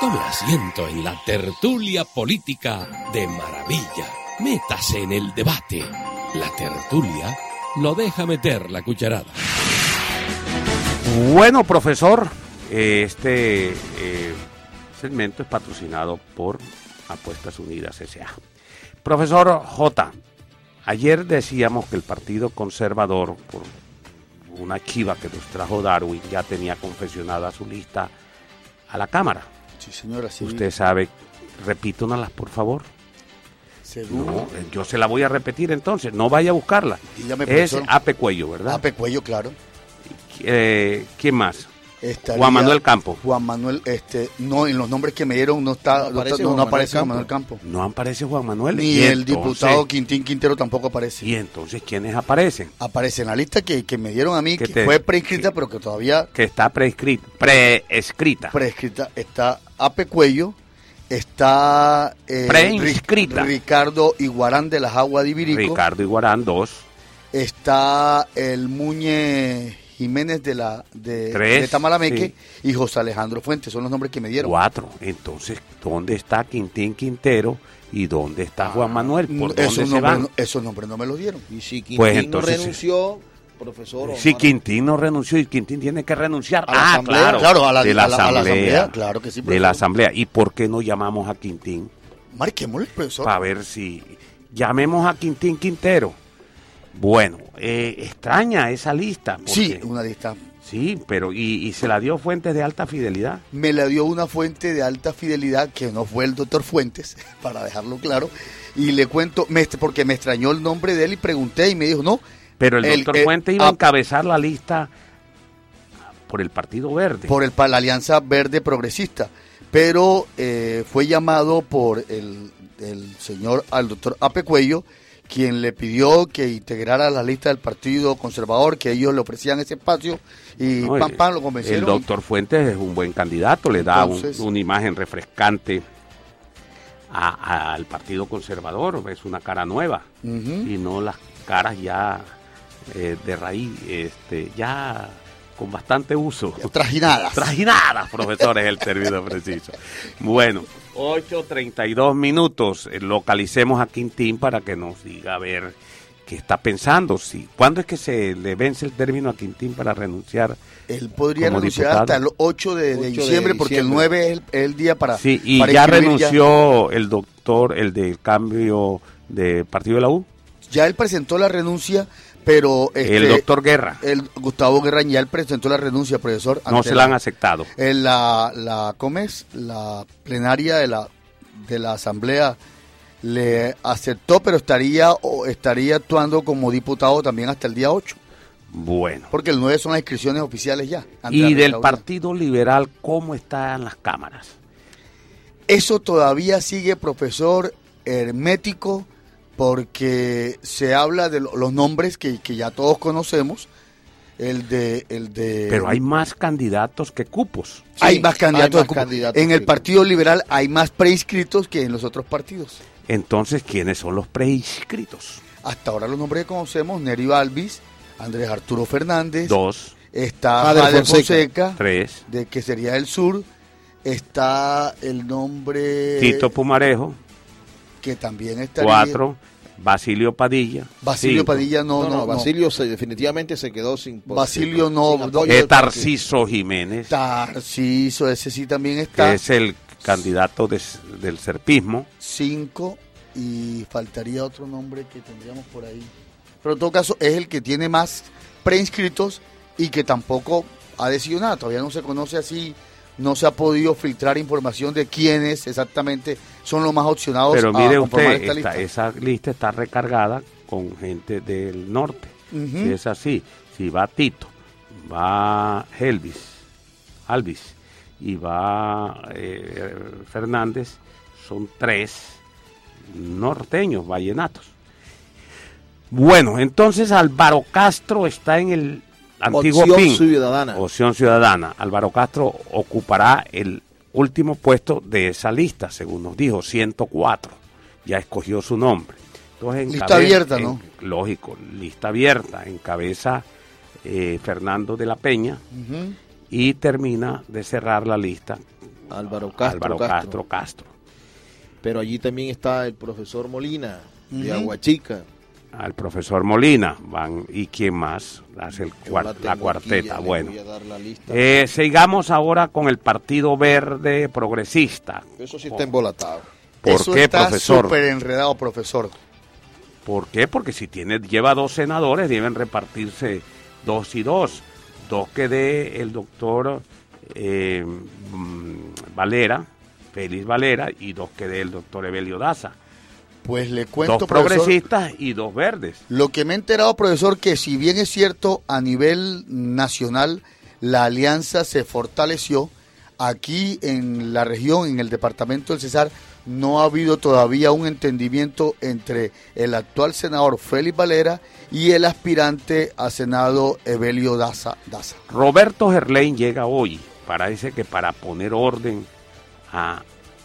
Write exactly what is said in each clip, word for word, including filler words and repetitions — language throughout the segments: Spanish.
Tome asiento en la tertulia política de maravilla. Métase en el debate. La tertulia lo deja meter la cucharada. Bueno, profesor, este eh, segmento es patrocinado por Apuestas Unidas S A Profesor J, ayer decíamos que el Partido Conservador, por una chiva que nos trajo Darwin, ya tenía confeccionada su lista a la Cámara. Sí, señora, sí. Usted sabe, repítonalas, por favor. ¿Seguro? No, yo se la voy a repetir entonces, no vaya a buscarla. Dígame, es profesor. Ape Cuello, ¿verdad? Ape Cuello, claro. Eh, ¿Quién más? Estaría Juan Manuel Campo. Juan Manuel, este, no, en los nombres que me dieron no está, no, está, no, no aparece Juan Manuel Campo. No aparece Juan Manuel. Ni el entonces, diputado Quintín Quintero tampoco aparece. ¿Y entonces quiénes aparecen? Aparece en la lista que, que me dieron a mí, que te, fue prescrita, que, pero que todavía... Que está prescrita. Preescrita. Prescrita. Está Ape Cuello, está... Eh, Preinscrita. Ricardo Iguarán de las Aguas de Ibirico. Ricardo Iguarán, dos. Está el Muñe Jiménez de la de, de Tamalameque, sí. Y José Alejandro Fuentes, son los nombres que me dieron. Cuatro. Entonces, ¿dónde está Quintín Quintero y dónde está ah, Juan Manuel? ¿Por dónde esos, se nombres, van? No, esos nombres no me los dieron. Y si Quintín pues entonces, no renunció, profesor. Si Quintín no renunció y Quintín tiene que renunciar. A la ah, asamblea, claro, claro, a la, de la, a la, asamblea, a la asamblea, claro que sí, profesor. De la asamblea. ¿Y por qué no llamamos a Quintín? Marquémosle, profesor. Para ver si llamemos a Quintín Quintero. Bueno, eh, extraña esa lista. Porque, sí, una lista. Sí, pero y, y se la dio Fuentes de alta fidelidad. Me la dio una fuente de alta fidelidad que no fue el doctor Fuentes, para dejarlo claro. Y le cuento, me, porque me extrañó el nombre de él y pregunté y me dijo, no. Pero el, el doctor el, Fuentes iba a encabezar la lista por el Partido Verde. Por el, para la Alianza Verde Progresista. Pero eh, fue llamado por el, el señor, al doctor Ape Cuello, quien le pidió que integrara la lista del Partido Conservador, que ellos le ofrecían ese espacio y no, pam, pam, lo convencieron. El doctor Fuentes es un buen candidato, le Entonces, da un, una imagen refrescante a, a, al Partido Conservador, es una cara nueva, uh-huh. Y no las caras ya eh, de raíz, este, ya con bastante uso. Ya, trajinadas. Trajinadas, profesor, es el término preciso. Bueno, ocho treinta y dos minutos, localicemos a Quintín para que nos diga a ver qué está pensando. Si, ¿cuándo es que se le vence el término a Quintín para renunciar? Él podría como renunciar diputado? hasta el ocho de, de, diciembre, de porque el nueve es el, el día para... Sí, y para ya renunció ya. el doctor, el del cambio de Partido de la U. Ya él presentó la renuncia, pero... Este, el doctor Guerra. El Gustavo Guerra ya él presentó la renuncia, profesor. No se la han aceptado. En la, la, ¿cómo es? La plenaria de la, de la Asamblea le aceptó, pero estaría, estaría actuando como diputado también hasta el día ocho. Bueno. Porque el nueve son las inscripciones oficiales ya. Y del Partido Liberal, ¿cómo están las cámaras? Eso todavía sigue, profesor, hermético, porque se habla de los nombres que, que ya todos conocemos, el de, el de... Pero hay más candidatos que cupos. Sí, hay más candidatos, hay más que cupos. candidatos En que el Partido Liberal hay más preinscritos que en los otros partidos. Entonces, ¿quiénes son los preinscritos? Hasta ahora los nombres que conocemos, Nery Alvis, Andrés Arturo Fernández. Dos. Está Jader Fonseca, Fonseca. Tres. De que sería el sur. Está el nombre... Tito Pumarejo. Que también estaría... Cuatro. Basilio Padilla. Basilio cinco. Padilla no, no, no, no Basilio no. Se, definitivamente se quedó sin... Basilio no. sin no eh, Tarciso Jiménez. Tarciso, ese sí también está. Que es el candidato de, del serpismo. Cinco. Y faltaría otro nombre que tendríamos por ahí. Pero en todo caso es el que tiene más preinscritos y que tampoco ha decidido nada. Todavía no se conoce así, no se ha podido filtrar información de quiénes exactamente son los más opcionados. Pero mire a usted, esta esta, lista. esa lista está recargada con gente del norte. Uh-huh. Si es así, si va Tito, va Elvis, Alvis y va eh, Fernández, son tres norteños, vallenatos. Bueno, entonces Álvaro Castro está en el antiguo Opción P I N. Ciudadana. Opción Ciudadana. Álvaro Castro ocupará el último puesto de esa lista, según nos dijo, ciento cuatro. Ya escogió su nombre. Entonces, lista abierta, en, ¿no? Lógico, lista abierta. Encabeza eh, Fernando de la Peña uh-huh. y termina de cerrar la lista Álvaro Castro. Álvaro Castro. Castro Castro. Pero allí también está el profesor Molina, de Ujú. Aguachica. Al profesor Molina, van, ¿y quién más? Hace el Yo cuar- la la, tengo aquí, cuarteta, ya le bueno. voy a dar la lista. Eh, sigamos ahora con el Partido Verde Progresista. Eso sí está embolatado. ¿Por Eso qué, está profesor? súper enredado, profesor. ¿Por qué? Porque si tiene, lleva dos senadores, deben repartirse dos y dos. Dos que dé el doctor eh, mm, Valera, Félix Valera, y dos que dé el doctor Evelio Daza. Pues le cuento, Dos profesor, progresistas y dos verdes. lo que me he enterado, profesor, que si bien es cierto a nivel nacional la alianza se fortaleció, aquí en la región, en el departamento del Cesar, no ha habido todavía un entendimiento entre el actual senador Félix Valera y el aspirante a Senado Evelio Daza. Daza. Roberto Gerlain llega hoy, parece que para poner orden a...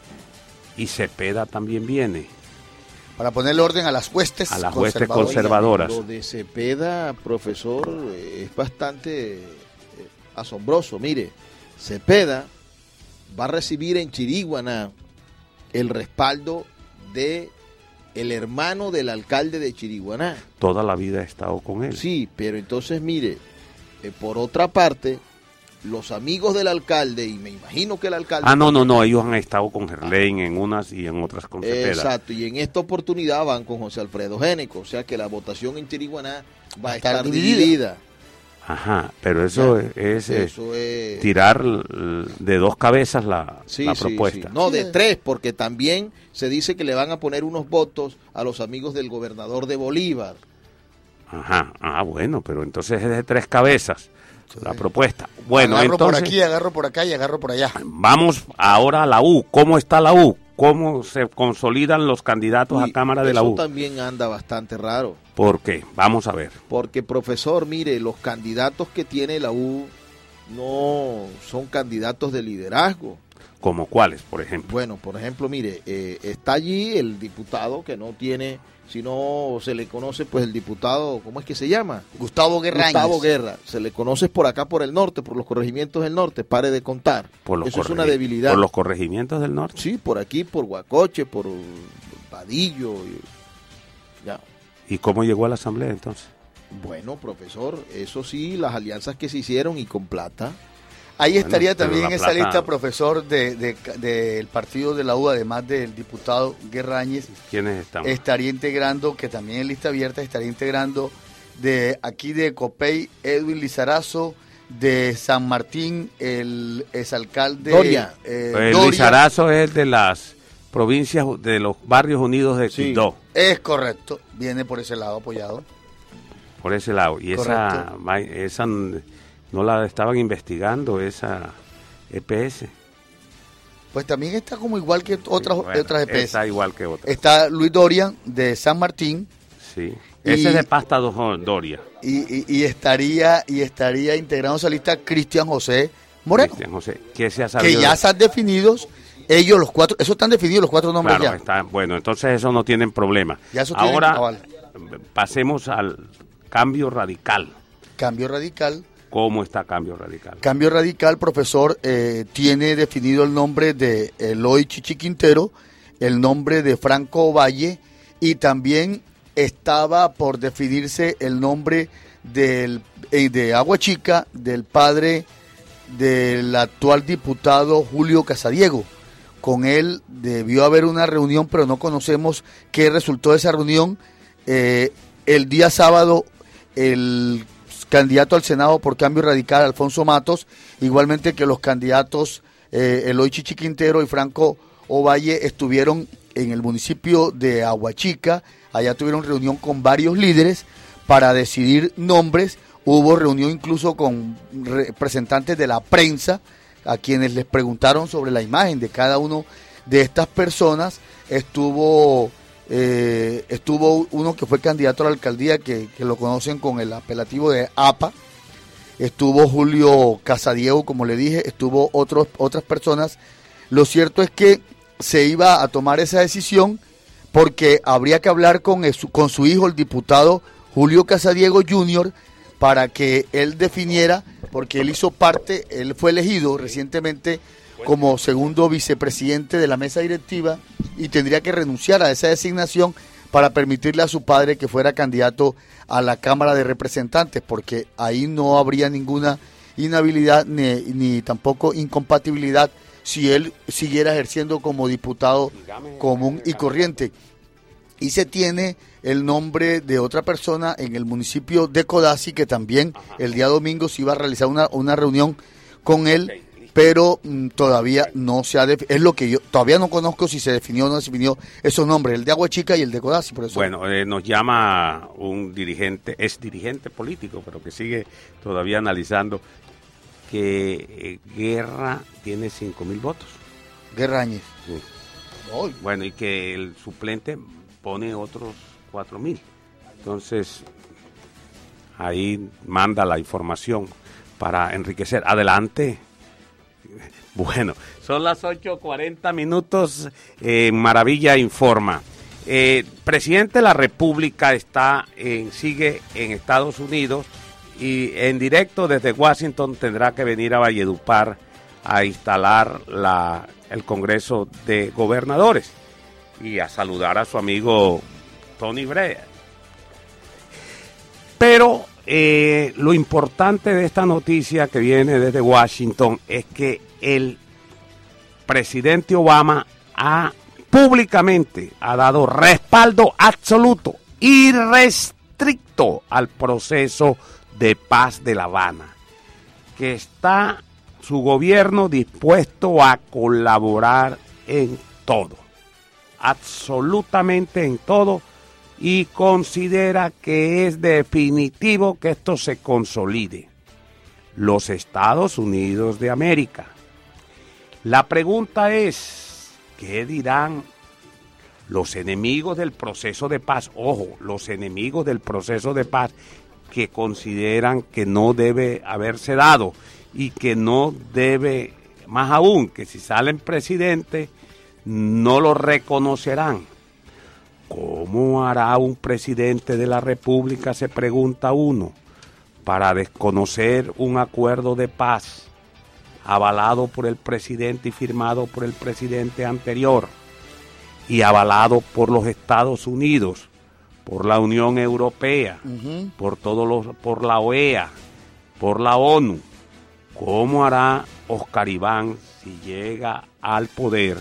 Y Cepeda también viene. Para ponerle orden a las huestes A las huestes conservadoras. conservadoras. Lo de Cepeda, profesor, eh, es bastante eh, asombroso. Mire, Cepeda va a recibir en Chiriguaná el respaldo de el hermano del alcalde de Chiriguaná. Toda la vida he estado con él. Sí, pero entonces mire, eh, por otra parte, los amigos del alcalde, y me imagino que el alcalde... Ah, no, no, no, ellos han estado con Gerlain en unas y en otras con Cepeda. Exacto, y en esta oportunidad van con José Alfredo Géneco, o sea que la votación en Chiriguaná va a estar dividida. dividida. Ajá, pero eso Ya, es, eh, Eso es... tirar l- de dos cabezas la, Sí, la sí, propuesta. sí. No, de Sí. tres, porque también se dice que le van a poner unos votos a los amigos del gobernador de Bolívar. Ajá, ah, bueno, pero entonces es de tres cabezas la propuesta. Bueno, agarro entonces por aquí, agarro por acá y agarro por allá. vamos ahora a la U. ¿Cómo está la U? ¿Cómo se consolidan los candidatos Uy, a Cámara de la eso U? también anda bastante raro. ¿Por qué? Vamos a ver. Porque, profesor, mire, los candidatos que tiene la U no son candidatos de liderazgo. ¿Como cuáles, por ejemplo? Bueno, por ejemplo, mire, eh, está allí el diputado que no tiene, si no se le conoce, pues el diputado, ¿cómo es que se llama? Gustavo Guerra. Gustavo Guerra. Se le conoce por acá, por el norte, por los corregimientos del norte, pare de contar. Por los Eso es corregi- una debilidad. Por los corregimientos del norte. Sí, por aquí, por Huacoche, por Padillo. y- Ya. ¿Y cómo llegó a la asamblea entonces? Bueno, profesor, eso sí, las alianzas que se hicieron y con plata. Ahí Bueno, estaría pero también la en esa plata- lista, profesor, de, de- del partido de la U, además del diputado Guerrañez, ¿Quiénes están? estaría integrando, que también en lista abierta, estaría integrando de aquí de Copey, Edwin Lizarazo, de San Martín, el exalcalde Doria. eh, el Doria. Lizarazo es de las provincias, de los barrios unidos de Sí. Quibdó, Es correcto, viene por ese lado apoyado. por ese lado. Y esa, Correcto. ma- esa n- no la estaban investigando, esa E P S. Pues también está como igual que otras, Bueno, otras E P S. Está igual que otras. Está Luis Doria de San Martín. Sí. Y- Ese es de Pasta do- Doria. Y, y- y estaría y estaría integrando esa lista Cristian José Moreno, Cristian José, que se ha que sabido ya de- están definidos ellos los cuatro, esos están definidos los cuatro nombres Claro, ya. está, bueno, entonces eso no tienen problema. Ya eso tienen Ahora aval. pasemos al cambio radical. Cambio Radical, ¿Cómo está cambio radical? Cambio Radical, profesor, eh, tiene definido el nombre de Eloy Chichi Quintero, el nombre de Franco Valle y también estaba por definirse el nombre del eh, de Agua Chica del padre del actual diputado Julio Casadiego. Con él debió haber una reunión, pero no conocemos qué resultó de esa reunión. Eh, el día sábado, el candidato al Senado por Cambio Radical, Alfonso Matos, igualmente que los candidatos eh, Eloy Chichi Quintero y Franco Ovalle estuvieron en el municipio de Aguachica. Allá tuvieron reunión con varios líderes para decidir nombres. Hubo reunión incluso con representantes de la prensa, a quienes les preguntaron sobre la imagen de cada uno de estas personas. Estuvo eh, estuvo uno que fue candidato a la alcaldía, que, que lo conocen con el apelativo de A P A. Estuvo Julio Casadiego, como le dije, estuvo otros, otras personas. Lo cierto es que se iba a tomar esa decisión porque habría que hablar con, el- con su hijo, el diputado Julio Casadiego junior, para que él definiera, porque él hizo parte, él fue elegido recientemente como segundo vicepresidente de la mesa directiva y tendría que renunciar a esa designación para permitirle a su padre que fuera candidato a la Cámara de Representantes, porque ahí no habría ninguna inhabilidad ni, ni tampoco incompatibilidad si él siguiera ejerciendo como diputado común y corriente. Y se tiene el nombre de otra persona en el municipio de Codazzi, que también el día domingo se iba a realizar una, una reunión con él, pero mm, todavía no se ha definido, es lo que yo todavía no conozco si se definió o no se definió esos nombres, el de Agua Chica y el de Codazzi. Por eso. Bueno, eh, nos llama un dirigente, es dirigente político, pero que sigue todavía analizando que eh, Guerra tiene cinco mil votos. Guerra Áñez. Sí. Bueno, y que el suplente pone otros cuatro mil. Entonces, ahí manda la información para enriquecer. Adelante. Bueno, son las ocho cuarenta minutos. Eh, Maravilla informa. Eh, presidente de la República está en, sigue en Estados Unidos y en directo desde Washington tendrá que venir a Valledupar a instalar la, el Congreso de Gobernadores y a saludar a su amigo Tony Brea. Pero eh, lo importante de esta noticia que viene desde Washington es que el presidente Obama ha públicamente ha dado respaldo absoluto, irrestricto al proceso de paz de La Habana, que está su gobierno dispuesto a colaborar en todo, absolutamente en todo, y considera que es definitivo que esto se consolide. Los Estados Unidos de América. La pregunta es, ¿qué dirán los enemigos del proceso de paz? Ojo, los enemigos del proceso de paz que consideran que no debe haberse dado y que no debe, más aún, que si salen presidentes no lo reconocerán. ¿Cómo hará un presidente de la República, se pregunta uno, para desconocer un acuerdo de paz avalado por el presidente y firmado por el presidente anterior y avalado por los Estados Unidos, por la Unión Europea, uh-huh. por todos los, por la O E A, por la ONU? ¿Cómo hará Oscar Iván si llega al poder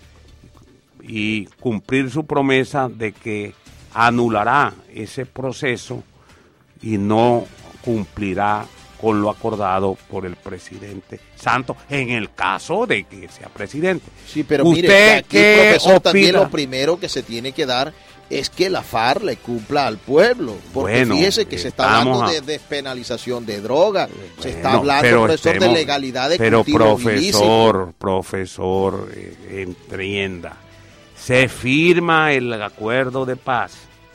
y cumplir su promesa de que anulará ese proceso y no cumplirá con lo acordado por el presidente Santos en el caso de que sea presidente? Sí, pero ¿Usted mire, aquí, qué profesor, opina? También lo primero que se tiene que dar es que la FARC le cumpla al pueblo, porque bueno, fíjese que se está hablando a... de despenalización de drogas, bueno, se está hablando, profesor, estemos, de legalidad de pero cultivo profesor, ilícito. profesor, eh, entienda, se firma el acuerdo de paz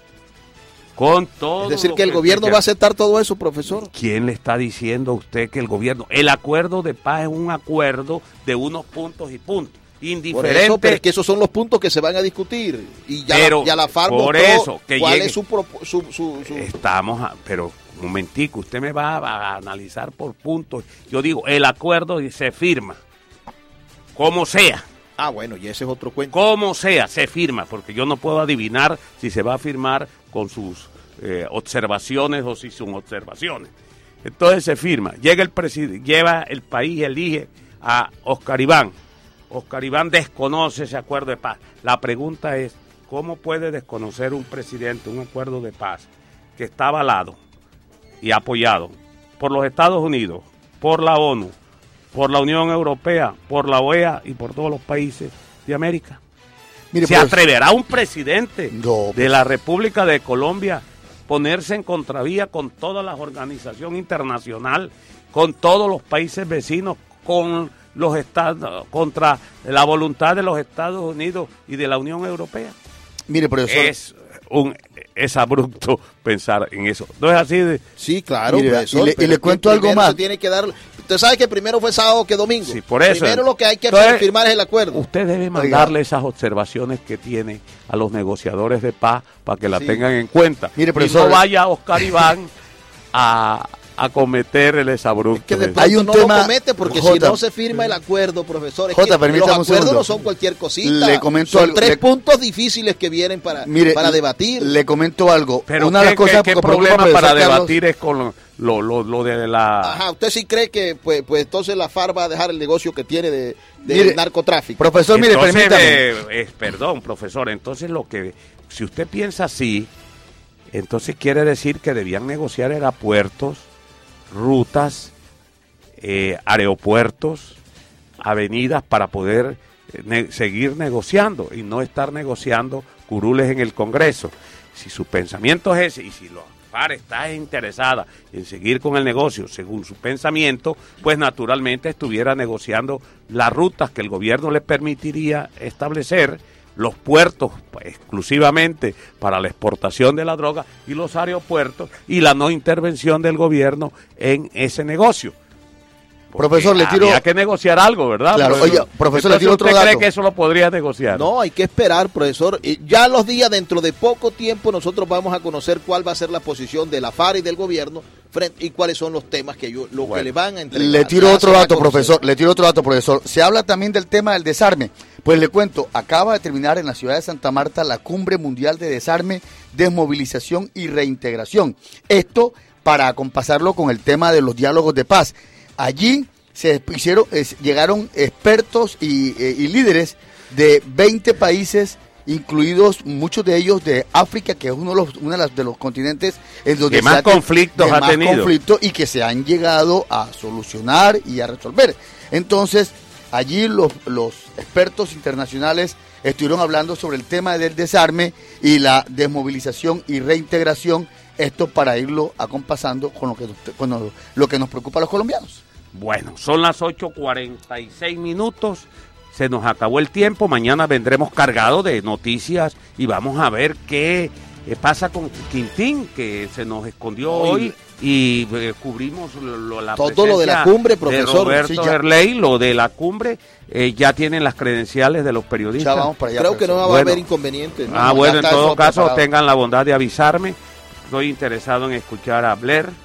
con todo. Es decir, que el que gobierno va a aceptar todo eso, profesor. ¿Quién le está diciendo a usted que el gobierno? El acuerdo de paz es un acuerdo de unos puntos y puntos. Indiferente. Por eso, pero es que esos son los puntos que se van a discutir. Y ya, pero, ya la FARC por mostró eso, que cuál llegue, es su, su, su, su... Estamos, a, pero un momentico, usted me va a, a analizar por puntos. Yo digo, el acuerdo se firma, como sea. Ah, bueno, y ese es otro cuento. Como sea, se firma, porque yo no puedo adivinar si se va a firmar con sus eh, observaciones o si son observaciones. Entonces se firma, llega el presidente, lleva el país, elige a Oscar Iván. Oscar Iván desconoce ese acuerdo de paz. La pregunta es, ¿cómo puede desconocer un presidente un acuerdo de paz que está avalado y apoyado por los Estados Unidos, por la ONU, por la Unión Europea, por la O E A y por todos los países de América? Mire, ¿Se pues, atreverá un presidente no, pues, de la República de Colombia ponerse en contravía con toda la organización internacional, con todos los países vecinos, con los estados, contra la voluntad de los Estados Unidos y de la Unión Europea? Mire, profesor, es un es abrupto pensar en eso. ¿No es así? De... Sí, claro, mire, profesor, y, le, y le cuento algo más. Se tiene que dar. Usted sabe que primero fue sábado que domingo. Sí, por eso. Primero lo que hay que Entonces, firmar es el acuerdo. Usted debe mandarle Oiga. esas observaciones que tiene a los negociadores de paz para que la sí. tengan en cuenta. Mire, profesor, y no vaya Oscar Iván a a cometer el exabrupto. Es que de ese. pronto Hay un no tema- lo comete porque J. si no se firma el acuerdo, profesor, es J, que los permítame un acuerdos segundo. no son cualquier cosita. Le comento son algo, tres le- puntos difíciles que vienen para, Mire, para debatir. Le comento algo. Pero Una de ¿qué, las cosas qué- qué que preocupa, problema profesor para Carlos, debatir es con lo, lo, lo, lo de la... Ajá, usted sí cree que pues, pues entonces la FARC va a dejar el negocio que tiene de, de Mire, narcotráfico. Profesor, mire, Entonces, permítame. eh, eh, perdón, profesor, entonces lo que, si usted piensa así, entonces quiere decir que debían negociar aeropuertos, rutas, eh, aeropuertos, avenidas para poder eh, ne- seguir negociando y no estar negociando curules en el Congreso. Si su pensamiento es ese y si la FARC está interesada en seguir con el negocio según su pensamiento, pues naturalmente estuviera negociando las rutas que el gobierno le permitiría establecer, los puertos pues, exclusivamente para la exportación de la droga y los aeropuertos y la no intervención del gobierno en ese negocio. Porque Profesor, le tiro- había que negociar algo, ¿verdad? Claro, Profesor? oye, profesor, le Entonces, tiro otro ¿usted dato. cree que eso lo podría negociar? No, hay que esperar, profesor. Y ya los días, dentro de poco tiempo, nosotros vamos a conocer cuál va a ser la posición de la FARC y del gobierno frente, y cuáles son los temas que, yo, lo Bueno, que le van a entregar. Le tiro Ya otro se va a dato, conocer. profesor. Le tiro otro dato, profesor. Se habla también del tema del desarme. Pues le cuento, acaba de terminar en la ciudad de Santa Marta la Cumbre Mundial de Desarme, Desmovilización y Reintegración. Esto para acompasarlo con el tema de los diálogos de paz. Allí se hicieron, es, llegaron expertos y, eh, y líderes de veinte países, incluidos muchos de ellos de África, que es uno de los, uno de los, de los continentes en donde Que más se ha- conflictos que ha más tenido. conflictos y que se han llegado a solucionar y a resolver. Entonces, allí los, los expertos internacionales estuvieron hablando sobre el tema del desarme y la desmovilización y reintegración, esto para irlo acompasando con lo que, nos- con lo, lo que nos preocupa a los colombianos. Bueno, son las ocho cuarenta y seis minutos, se nos acabó el tiempo, mañana vendremos cargados de noticias y vamos a ver qué eh, pasa con Quintín, que se nos escondió Hoy- hoy y eh, cubrimos lo, lo- la Todo lo de la presencia cumbre, de profesor. Roberto Sí, ya. Gerley, lo de la cumbre, eh, ya tienen las credenciales de los periodistas. Ya vamos para allá. Creo que no va a profesor. Bueno. haber inconvenientes. ¿no? Ah, Ya bueno, en está todo eso caso, preparado. tengan la bondad de avisarme. Estoy interesado en escuchar a Blair.